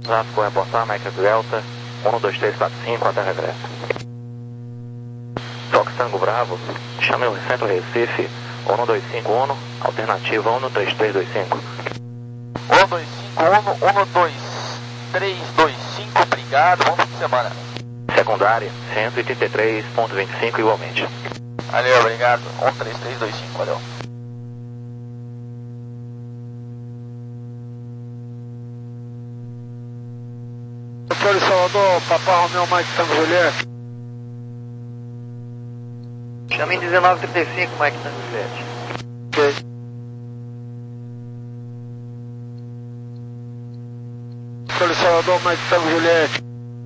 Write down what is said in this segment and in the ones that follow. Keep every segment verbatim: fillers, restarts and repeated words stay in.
Tráfico reportar, Mike Delta, um dois três quatro cinco, até regresso. Toque Tango Bravo, chame o Centro Recife, um dois cinco um, alternativa um três três dois cinco. um dois cinco um, um dois três dois cinco, obrigado, bom fim de semana. Secundária, cento e trinta e três ponto vinte e cinco igualmente. Valeu, obrigado, um três três dois cinco, valeu. Doutor Salvador, Papa Romeu, Mike Tango Juliette. Chame em dezenove trinta e cinco, Mike Tango Juliette. Ok. Doutor Salvador, Mike Tango Juliette.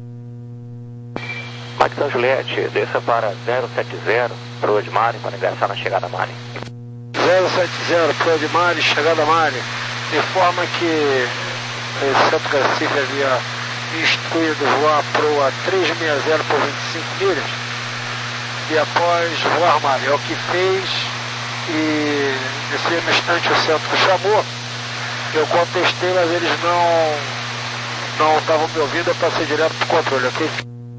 Mike Tango Juliette, desça para zero sete zero, Proa de Mare, para ingressar na chegada Mare. zero sete zero, Proa de Mare, chegada Mare. Informa que o Centro Recife havia instruído voar Proa trezentos e sessenta por vinte e cinco milhas e após voar Mare. É o que fez e nesse mesmo instante o centro chamou. Eu contestei, mas eles não não estavam me ouvindo, eu passei direto para o controle, ok?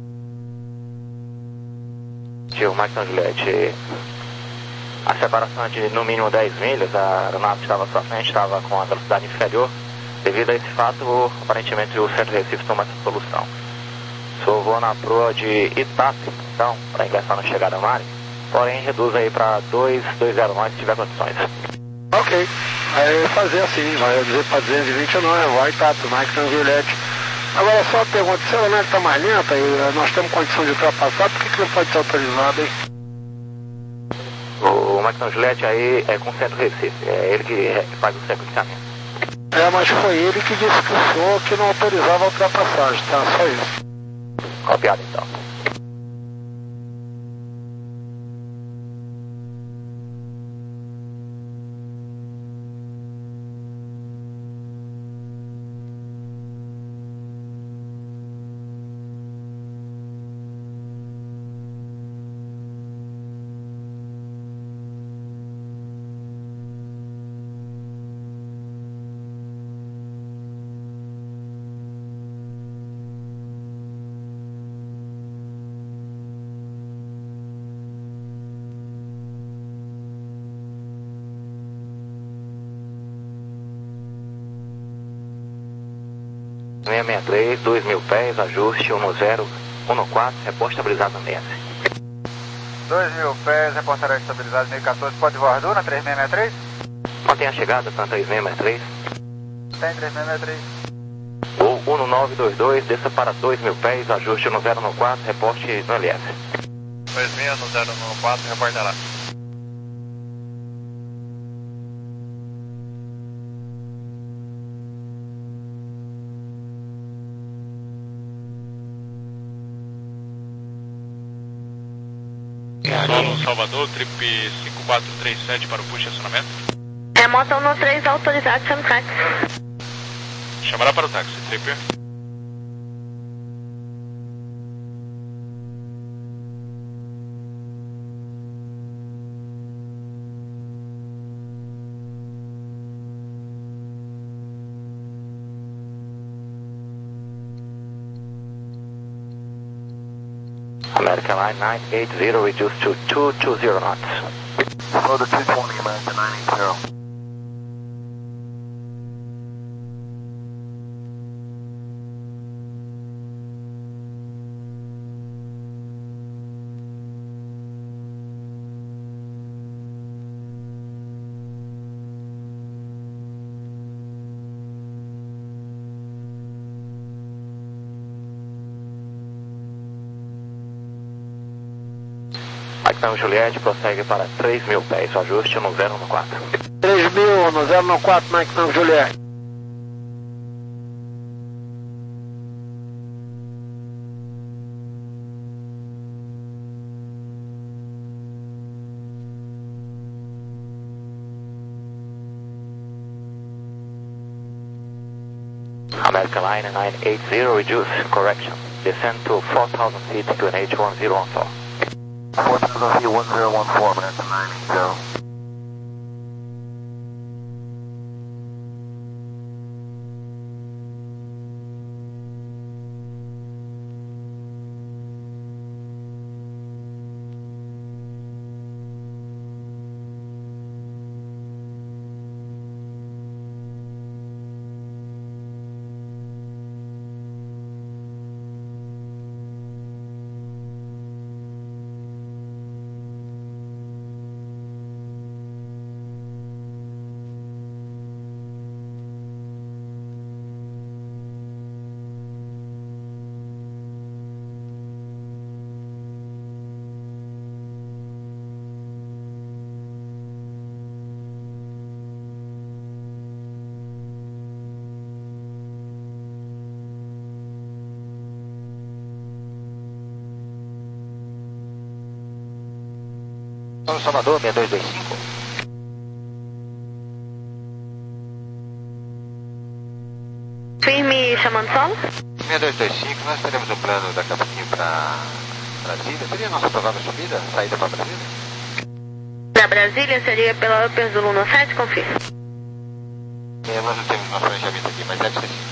Tio Mike Tango Juliette, a separação é de no mínimo dez milhas, a aeronave que estava à sua frente estava com a velocidade inferior. Devido a esse fato, aparentemente o Centro Recife toma essa solução. Sou vou na proa de Itape, então, para ingressar na chegada Mare, porém reduz aí para dois dois zero nove se tiver condições. Ok, aí fazer assim, vai reduzir para duzentos e vinte e nove, vai Itape, Mike Tango Juliette. Agora só uma pergunta, se a aeronave está mais lenta e nós temos condição de ultrapassar, por que, que não pode ser autorizado, hein? O Mike Tango Juliette aí é com o Centro Recife, é ele que faz o sequenciamento. É, mas foi ele que disse que o senhor que não autorizava a ultrapassagem, tá? Só isso. Copiado então. seiscentos e sessenta e três, dois mil pés, ajuste um zero um quatro, reposta estabilizado no meias. dois mil pés, reportará estabilizado mil e quatorze, pode voar Duna, três seis seis três? Mantenha a chegada, tanto três seis seis três. Tem três seis seis três. Voo um nove dois dois, desça para dois mil pés, ajuste um zero um quatro, reposte no L S. dois mil, um zero um quatro, reportará. Solo Salvador, trip cinco quatro três sete para o push e acionamento. É, moto um três autorizado, chama o táxi. Chamará para o táxi, trip. American Line nine eight zero, reduced to two two zero knots. Slow to two twenty, American nine eight zero. Mike Tango Juliette prossegue para três mil pés, ajuste no zero um quatro. três mil no zero um quatro, Mike Tango Juliette. American Line nine eight zero, reduce, correction. Descend to four thousand feet to an H one zero one four. four thousand feet, one zero one four, American nine eight zero. Solo Salvador, seis dois dois cinco. Firme chamando solo? seis dois dois cinco, nós teremos um plano daqui a pouquinho para Brasília. Seria a nossa provável subida, saída para Brasília? Da Brasília seria pela Upper Zulu no sete, confirma. É, nós não temos nosso planejamento aqui, mas deve ser sim.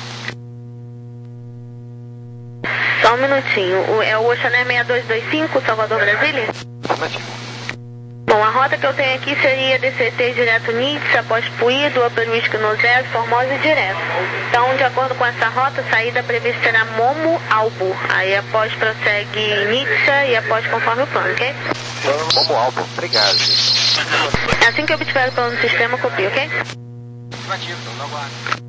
Só um minutinho. O, é o Oceaner seis dois dois cinco, Salvador, Brasília? Afirmativo. Bom, a rota que eu tenho aqui seria D C T direto Nitz, após Puído, Upper Whisky no zero, Formosa e direto. Então, de acordo com essa rota, a saída prevista será Momo, Albo. Aí após prossegue Nitsa e após conforme o plano, ok? Momo, Albo. Obrigado. Assim que eu obtiver o plano do sistema, copio, ok? Afirmativo, então logo aguardo.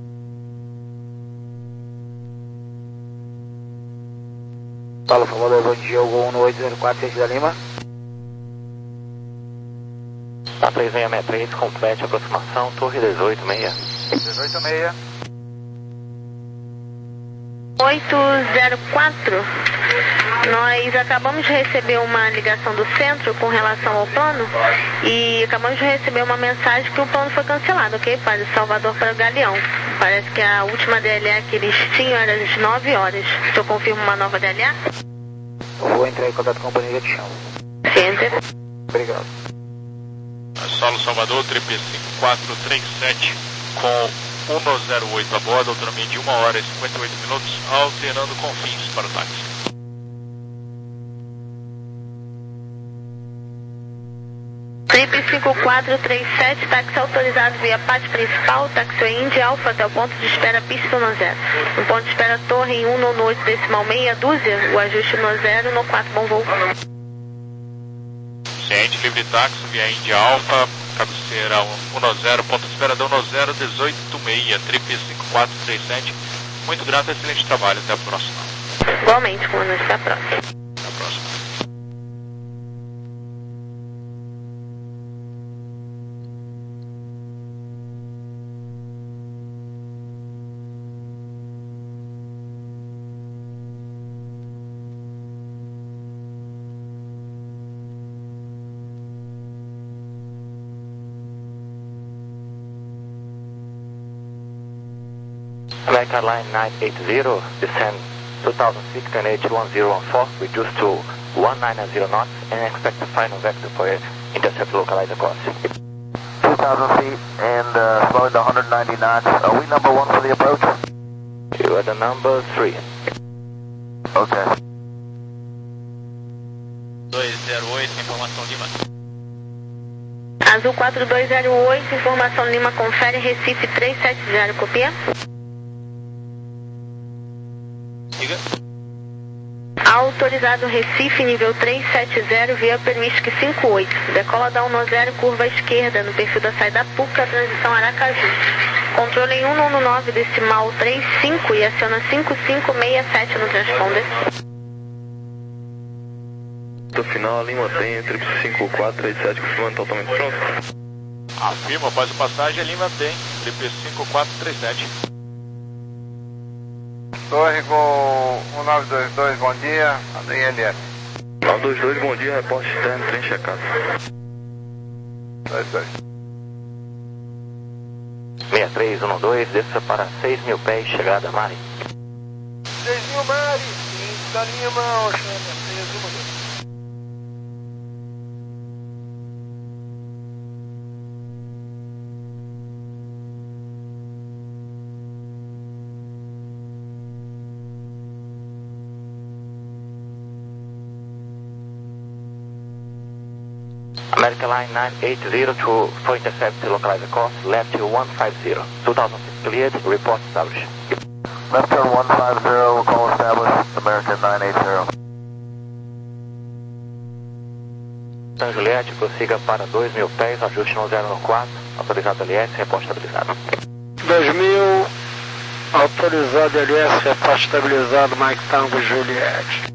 Fala, Salvador, bom dia, o um no oito zero quatro, sete da Lima. A três seis seis três, complete a aproximação, torre dezoito seis. dezoito seis. oito zero quatro, nós acabamos de receber uma ligação do centro com relação ao plano e acabamos de receber uma mensagem que o plano foi cancelado, ok? Para Salvador para o Galeão. Parece que a última D L A que eles tinham era às nove horas. Se eu confirmo uma nova D L A? Vou entrar em contato com a companhia de chão. Center. Obrigado. Solo Salvador, trip cinco quatro três sete com um zero oito a bordo, autonomia de uma hora e cinquenta e oito minutos, alternando com fins para o táxi. Trip cinco quatro três sete, táxi autorizado via pátio principal, taxiway Indy Alpha até o ponto de espera pista no zero. No ponto de espera torre em um no oito decimal meia dúzia, o ajuste no zero no quatro, bom voo. Ciente, livre táxi via Indy Alpha, cabeceira um zero, ponto de espera um zero dezoito seis, trip cinco quatro três sete. Muito grato, excelente trabalho, até a próxima. Igualmente, comandante, até a próxima. Até a próxima. American Line nine eight zero, descend two thousand feet, N H one zero one four, reduce to one nine zero knots, and expect the final vector for intercept localizer course. two thousand feet and uh, slowing to one hundred ninety knots. Are we number one for the approach? You are the number three. Okay. dois zero oito, informação Lima. Azul quatro dois zero oito, informação Lima, confere Recife três sete zero, copia? Diga. Autorizado Recife, nível três sete zero, via Perwhisky cinco oito. Decola da um zero, curva esquerda, no perfil da saída Puca, transição Aracaju. Controle em um nove decimal trinta e cinco e aciona cinco cinco seis sete no transponder. Do final, Lima tem, trip cinco quatro três sete, confirmando totalmente pronto. Afirma, após a passagem, Lima tem, trip cinco quatro três sete. Torre com um nove dois dois, bom dia, do I L S. nove dois dois, bom dia, reporte externo, trem checado. dois dois. seis três um dois, desça para seis mil pés, chegada Mari. seis mil Mari, da Lima, Oceana, seis um dois. American Line nine eight zero to for intercept localizer course, left to one five zero. two thousand feet cleared, report established. Left turn one five zero, call established, American nine eight zero. São Juliette, prossiga para dois mil pés, ajuste no zero no quatro, autorizado L S, report estabilizado. dois mil, autorizado L S, repórter estabilizado, Mike Tango Juliette.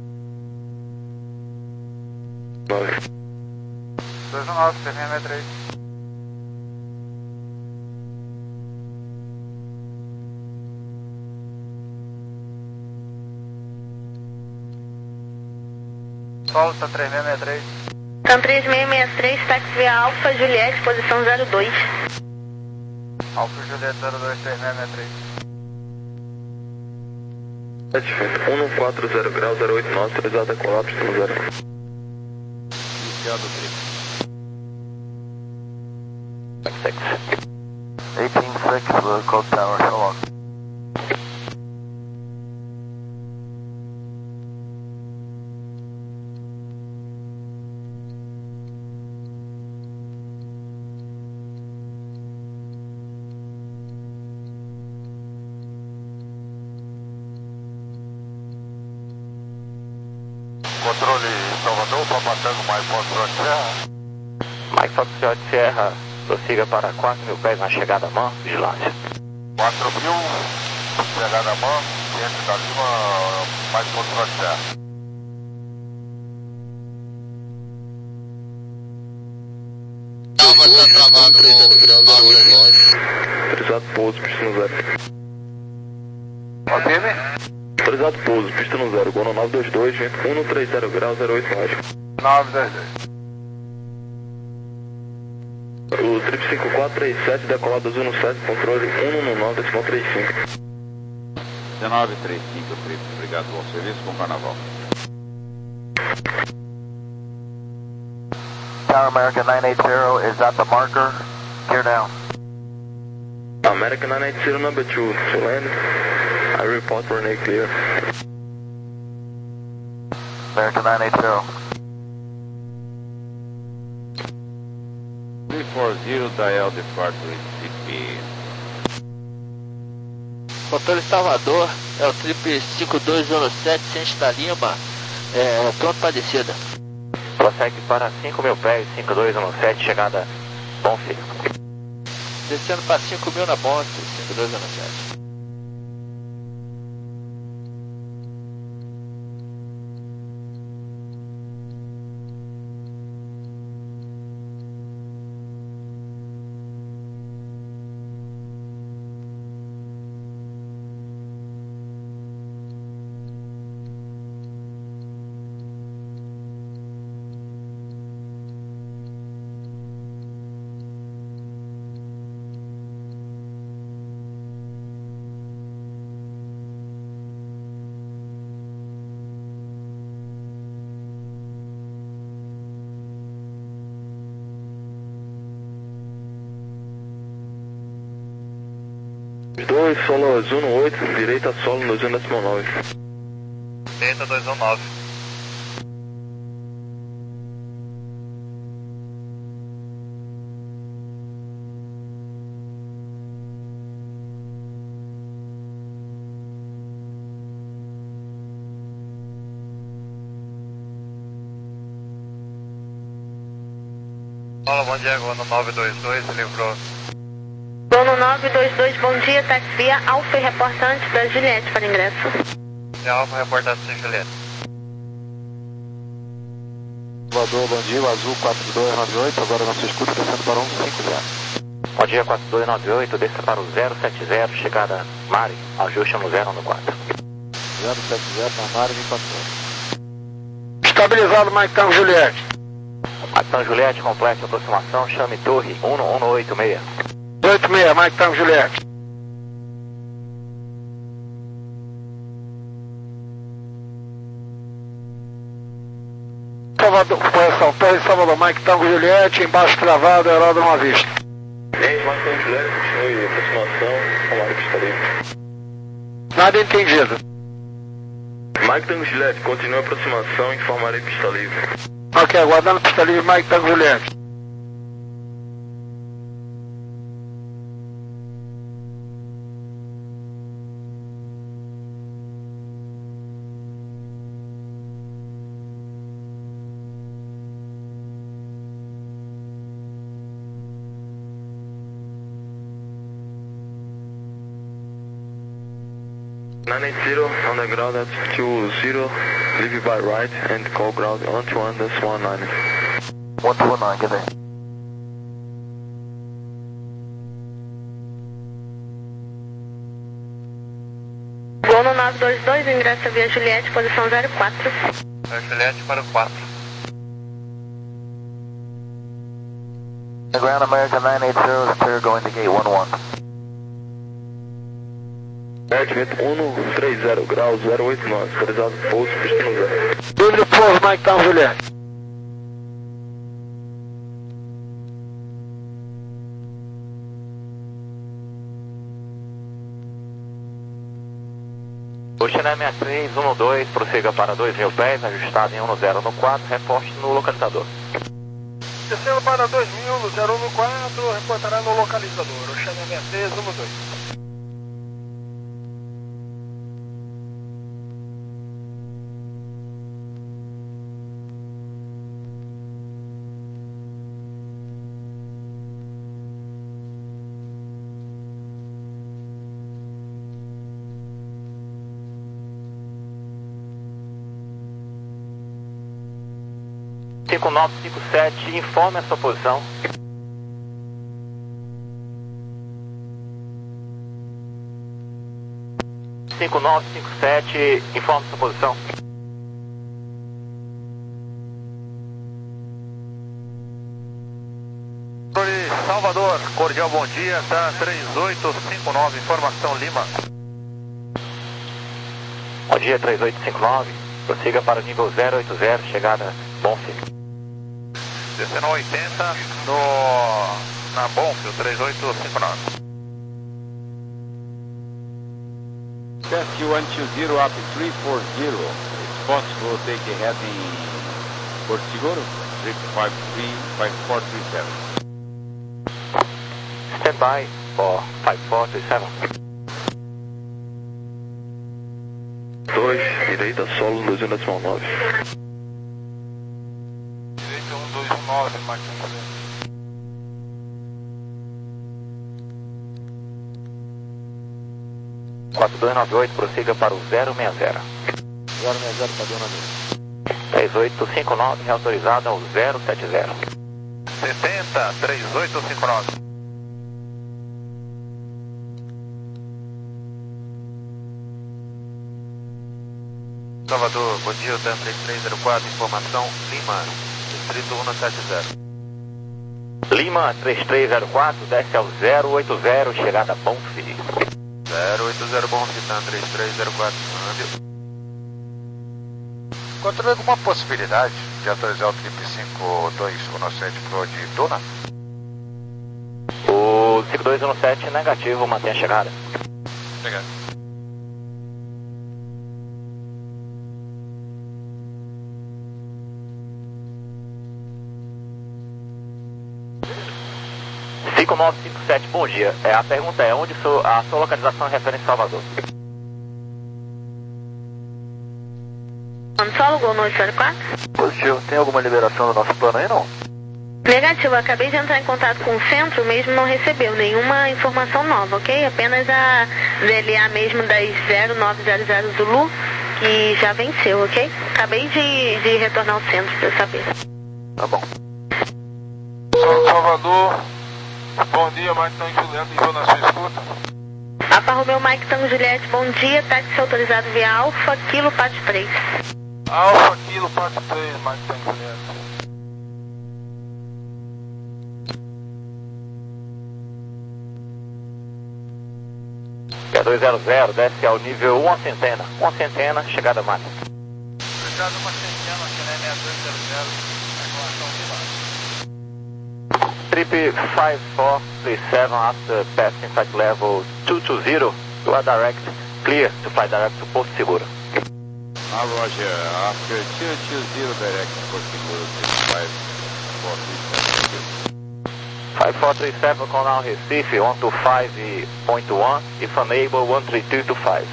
nove. dois um nove, três seis seis três. Solta três seis seis três. São três seis seis três, táxi via Alfa Juliette, posição zero dois. Alfa Juliette zero dois, três seis seis três. um quatro zero grau, zero oito nove, autorizada colapso no zero. Iniciado o trip. eighteen six, uh, code tower, so long. Controle Salvador, Papatango, Mike Foxtrot Serra. Mike Foxtrot Serra, prossiga para quatro mil pés na chegada à mão, vigilância. quatro mil, chegada à mão, ciência da Lima, Mike Foxtrot Serra. Calma, tá travado no... Autorizado pouso, pista no zero. Ok, né? Autorizado pouso, pista no zero, Gono nove dois dois, vento um três zero grau, zero oito nove. nove dois dois. O trip cinco quatro três sete, decolado azul no sete, controle um um nove, decimal trinta e cinco. dezenove trinta e cinco, trip, obrigado pelo serviço, bom carnaval. Tower American nine eight zero, is that the marker? Gear down. American nine eight zero, number two, to land. I report runway clear. American nine eight zero. three four zero, dial departure C P. Controle Salvador, é o trip cinco dois zero sete, Ciência da Lima, é, pronto para descida. Prossegue para cinco mil pés, cinco dois um sete, chegada Bonfim. Descendo para cinco mil na ponte, cinco dois zero sete. dois, solo azul no oito, direita solo no dois um nove. Direita dois um nove. Fala, bom dia, Gono nove dois dois, livrou. Gono nove dois dois, bom dia, táxi via Alfa e reportante da Juliette para ingresso. É Alfa, reportante da Juliette. Salvador, bom dia, azul quatro dois nove oito, agora nossa escuta descendo para um cinco zero. Bom dia, quatro dois nove oito, desça para o zero sete zero, chegada Mari, ajuste no zero no quatro. zero sete zero, na Mari, vinte e quatro. Estabilizado, Mike Tango Juliette. Mike Tango Juliette, complete a aproximação, chame torre um um oito seis. oito seis, Mike Tango Juliette. Salvador, correção, Torre Salvador, Mike Tango Juliette, embaixo travado, aeródromo à vista. Gente, Mike Tango Juliette, continue aproximação, comando pista livre. Nada entendido. Mike Tango Juliette, continue aproximação, informarei pista livre. Ok, aguardando pista livre, Mike Tango Juliette. nine eight zero, on the ground at two zero, leave by right and call ground one two one, that's one nine. one two one nine, get there. Gono nove dois dois, ingressa via Juliette, posição zero quatro. É Juliette para o quatro. The ground American nine eight zero is clear going to gate one one. Norte, um três zero graus, zero oito nove, autorizado pouso, pistão zero. Júlio Povo, Mike Town Juliette. Oceané sessenta e três, um dois, prossiga para dois mil pés, ajustado em um zero no quatro, reporte no localizador. Descendo para dois mil, no zero um no quatro, reportará no localizador. Oceané sessenta e três, um dois. cinco nove cinco sete, informe a sua posição. cinco nove cinco sete, informe a sua posição. Salvador, cordial bom dia, tá três oito cinco nove, informação Lima. Bom dia, três oito cinco nove, prossiga para o nível zero oito zero, chegada Bonfim. Descendo oitenta no, na Bonfim, três oito cinco nove. Rescue one two zero up three four zero. It's possible to take a heading Porto Seguro, trip five three five four three seven. Stand by for five four three seven. dois, direita, solo, dois um decimal nove. Direita um dois um nove, máquina. quatro dois nove oito, prossiga para o zero seis zero. zero seis zero, padrão na mesa. três oito cinco nove, reautorizado ao zero sete zero. setenta, três oito cinco nove. Salvador, bom dia, Dan três três zero quatro, informação Lima, distrito um sete zero. Lima três três zero quatro, desce ao zero oito zero, chegada Bonfim. zero oito zero Bonfim, Dan três três zero quatro, câmbio. Encontrou alguma possibilidade de atualizar o trip cinco dois um sete Pro de Dona? O cinco dois um sete negativo, mantém a chegada. Obrigado. cinco nove cinco sete, bom dia. É, a pergunta é, onde sou, a sua localização é referente a Salvador? Solo, Gol nove zero quatro. Positivo, tem alguma liberação do nosso plano aí, não? Negativo, acabei de entrar em contato com o centro, mesmo não recebeu nenhuma informação nova, ok? Apenas a D L A mesmo das zero nove zero zero Zulu, que já venceu, ok? Acabei de, de retornar ao centro para saber. Tá bom. Salvador, bom dia, Mike Tango Juliette, estou na sua escuta. Alfa Romeo Mike Tango Juliette, bom dia, táxi autorizado via Alfa, Kilo Pato três. Alfa, Kilo, Pato três, Mike Tango Juliette. dois zero zero, desce ao nível uma centena. Uma centena, chegada máxima. Obrigado, uma centena, Oceané sessenta e dois zero zero, informação Lima. Trip five four three seven, after passing flight level two two zero, you are direct, clear to fly direct to Porto Seguro. Ah, Roger, after two two zero direct Porto Seguro, trip five four three seven. five four three seven, call now Recife, one two five point one, if unable, one three two two five.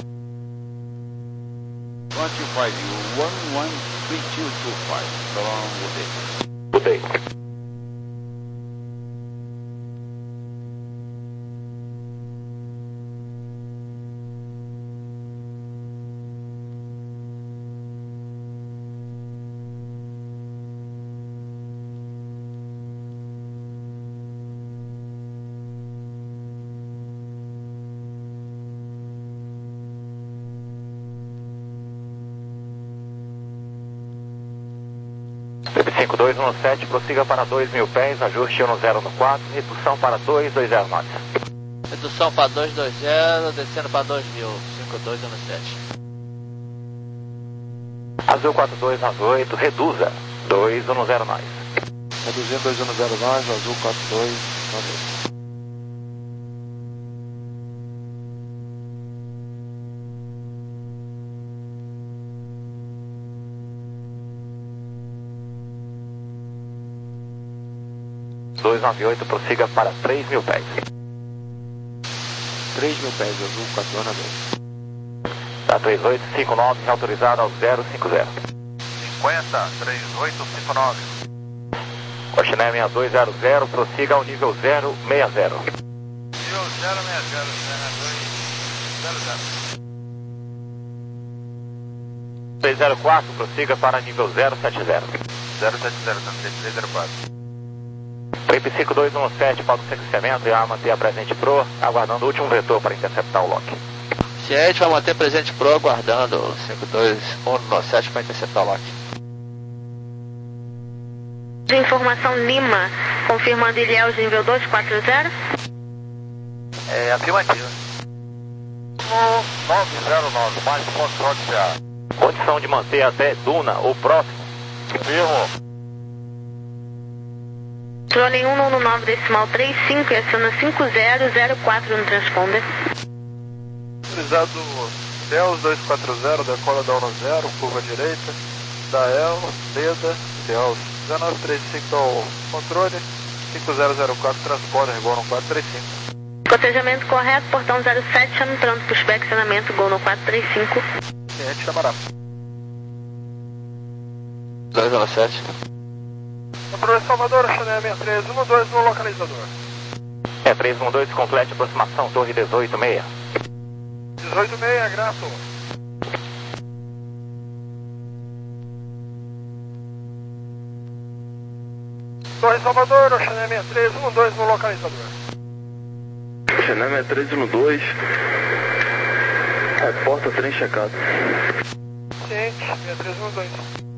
one two five, one one three two two five, so long with it. Good day. Trip cinco dois um sete, prossiga para dois mil pés, ajuste um zero no quatro, redução para dois dois zero knots. Redução para dois dois zero, descendo para dois mil, cinco dois um sete. Azul quatro dois nove oito, reduza, dois um zero knots. Reduzindo dois um zero nove, azul quatro dois nove oito. dois nove oito, prossiga para três mil pés. três mil pés, azul quatro dois nove oito. Tá, três oito cinco nove, autorizado ao zero cinco zero. cinquenta, três oito cinco nove. Oceané seis dois zero zero, prossiga ao nível zero seis zero. Nível zero seis zero, zero dois zero zero. três zero quatro, prossiga para nível zero sete zero. zero sete zero, também três zero quatro. Trip cinco dois um sete, pauta o sequenciamento e a manter a presente pro, aguardando o último vetor para interceptar o lock. Se a gente vai manter presente pro, aguardando o cinco dois um sete para interceptar o lock. De informação Lima, confirmando Ilhéus nível dois quatro zero. É afirmativa. nove zero nove, mais Foxtrot C A. Condição de manter até Duna, ou próximo. Firmo. Trolling um nove nove decimal trinta e cinco e aciona cinco zero zero quatro no transponder. Autorizado Deus dois quatro zero, decola da um zero, curva direita, Dael, Leda, Deus dezenove trinta e cinco ao controle, cinco zero zero quatro, transponder, Gol no quatro três cinco. Cotejamento correto, portão zero sete, entrando pushback, acionamento, Gol no quatro três cinco. Cliente chamará. dois um sete. Controle Salvador, Chanel seis três um dois no localizador. É três um dois, complete aproximação, torre dezoito seis. dezoito seis, grato. Torre Salvador, Chanel seis três um dois no localizador. Chanel seis três um dois, reporta trem checado. Ciente, seis três um dois.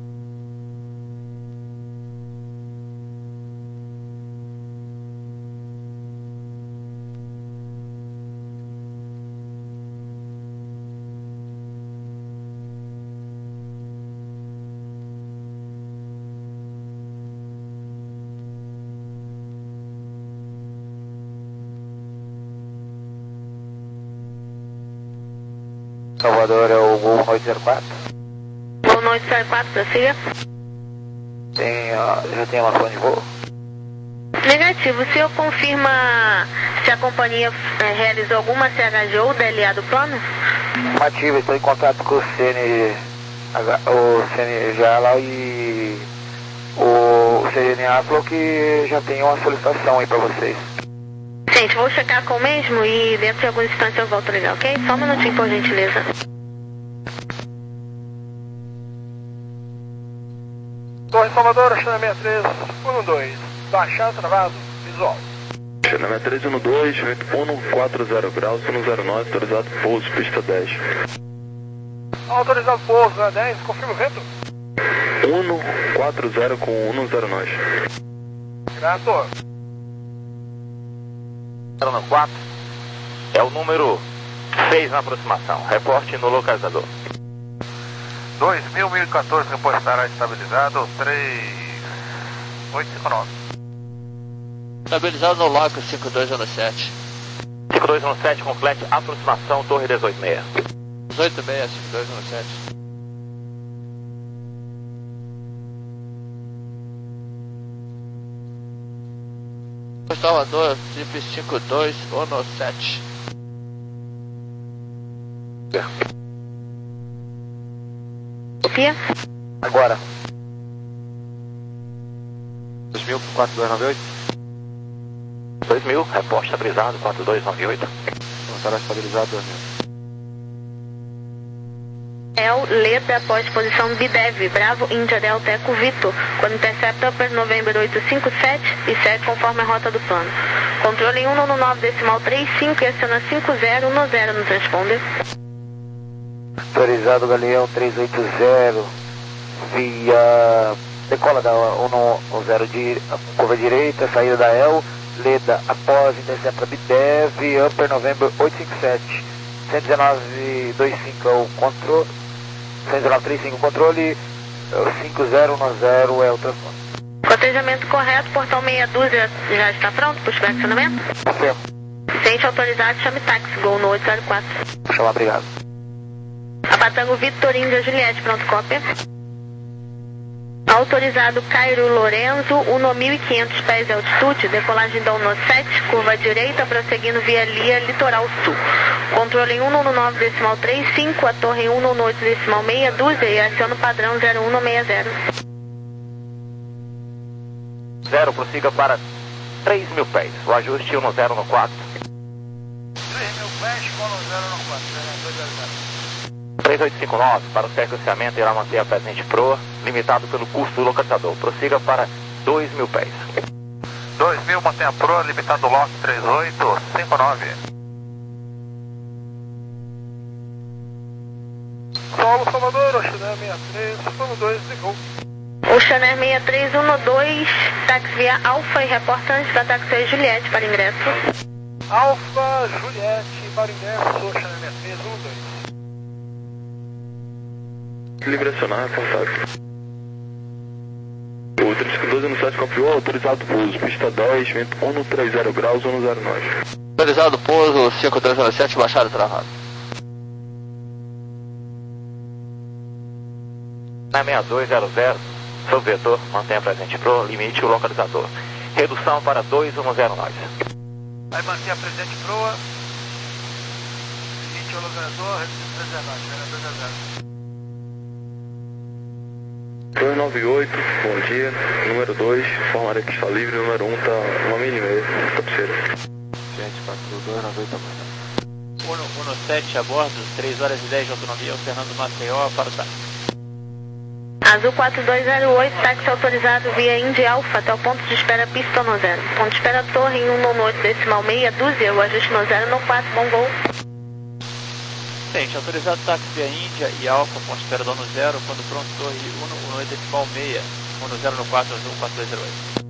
Salvador é o Gol oito zero quatro. Gol oito zero quatro, prossiga. Tem, uh, já tem relação de voo? Negativo, o senhor confirma se a companhia é, realizou alguma C H G ou D L A do plano? Afirmativo, estou em contato com o C N H, o C N H lá e o C N A falou que já tem uma solicitação aí para vocês. Gente, vou checar com o mesmo e dentro de alguns instantes eu volto a ligar, ok? Só um minutinho, por gentileza. Torre Salvador, Chanel seis três um dois. Baixar, travado, visual. Chanel seis três um dois, um quatro zero graus, um zero nove, autorizado pouso, pista dez. Autorizado pouso, né? dez, confirma o vento. um quatro zero com um zero nove. Grato. zero quatro é o número seis na aproximação. Reporte no localizador. dois mil, mil e quatorze, reportará estabilizado, três oito cinco nove. Estabilizado no loco cinco dois um sete. cinco dois um sete, complete aproximação, torre dezoito seis. dezoito seis, cinco dois um sete. Salvador, trip cinco dois um sete. Copia? Agora. dois mil, quatro dois nove oito. dois mil, reporte estabilizado, quatro dois nove oito. Estará estabilizado dois mil. El, Leda, após posição B D E V, Bravo, Índia, Delta, Eco, Vitor, quando intercepta para November oito cinco sete e segue conforme a rota do plano. Controle um nove nove decimal trinta e cinco e aciona cinco zero um zero no transponder. Autorizado Galeão três oito zero, via decola da um zero de curva direita, saída da El, Leda após descer para Bidev, Upper November oito cinco sete, cento e dezenove vírgula vinte e cinco é o controle, cento e dezenove vírgula trinta e cinco o controle, cinco zero um zero é o transponder. Cotejamento correto, portão meia dúzia já está pronto para o estacionamento? Sim. Ciente autorizado, chame táxi, Gol no oito zero quatro. Vou chamar, obrigado. Apatango Vitor Índia Juliette, pronto, cópia. Autorizado Cairo Lorenzo, um mil e quinhentos pés de altitude, decolagem da um sete, curva direita, prosseguindo via Lia, litoral sul. Controle em cento e nove decimal trinta e cinco, a torre em cento e oito decimal meia dúzia e aciona o padrão zero um seis zero. Zero, prossiga para três mil pés, o ajuste um zero no quatro. três mil pés com um zero no quatro, dois zero zero. três oito cinco nove, para o sequenciamento irá manter a presente proa, limitado pelo custo do localizador. Prossiga para dois mil pés. dois mil, mantenha a proa, limitado lock três oito cinco nove. Solo Salvador, Oceaner sessenta e três, Solo dois, ligou. Oceaner sessenta e três, um dois, táxi via Alfa e reporta antes da táxi Juliette para ingresso. Alfa, Juliette, para ingresso, Oceaner sessenta e três, um dois. Livre acionar, contato. O três cinco doze no sete copiou, autorizado pouso, pista dez, vento um trinta graus, um zero nove. Autorizado pouso, cinco três nove sete, baixada travado. Na sessenta e dois zero zero, sob vetor, mantenha presente pro, limite o localizador. Redução para dois um zero nove. Vai manter a presente proa, limite o localizador, redução três zero nove, dois zero zero. dois nove oito, bom dia. Número dois, forma que está livre. Número um, tá uma milha e meia, cabeceira. Gente, quatro dois nove oito, um sete a bordo, três horas e dez de autonomia, o Fernando Maceió para o táxi. Azul quatro dois zero oito, táxi autorizado via Indy Alfa até o ponto de espera pista no zero. Ponto de espera torre em cento e oito decimal meia dúzia, o ajuste no zero no quatro, bom voo. Gente, autorizado táxi via Índia e Alfa, ponto de espera dono zero, quando pronto torre cento e oito decimal meia, um zero no quatro, azul quatro dois zero oito.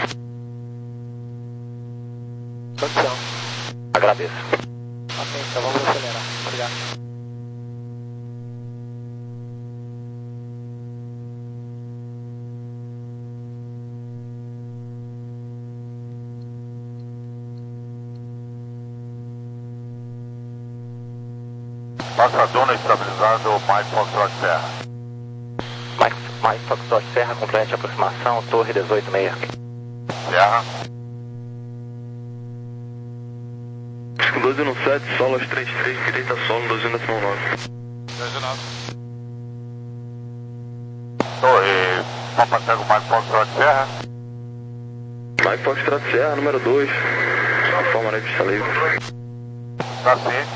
Condição. Agradeço. Ok, então vamos acelerar. Obrigado. Passadona estabilizado, Mike Foxtrot Serra. Mike, Mike Foxtrot Serra, complete aproximação, torre dezoito meia. Serra. cinco doze no sete, solo aos trinta e três, direita solo, doze decimal nove. doze nove. Torre, Papa Cego, Mike Foxtrot Serra. Mike Foxtrot Serra, número dois, forma que está livre. Tá sim.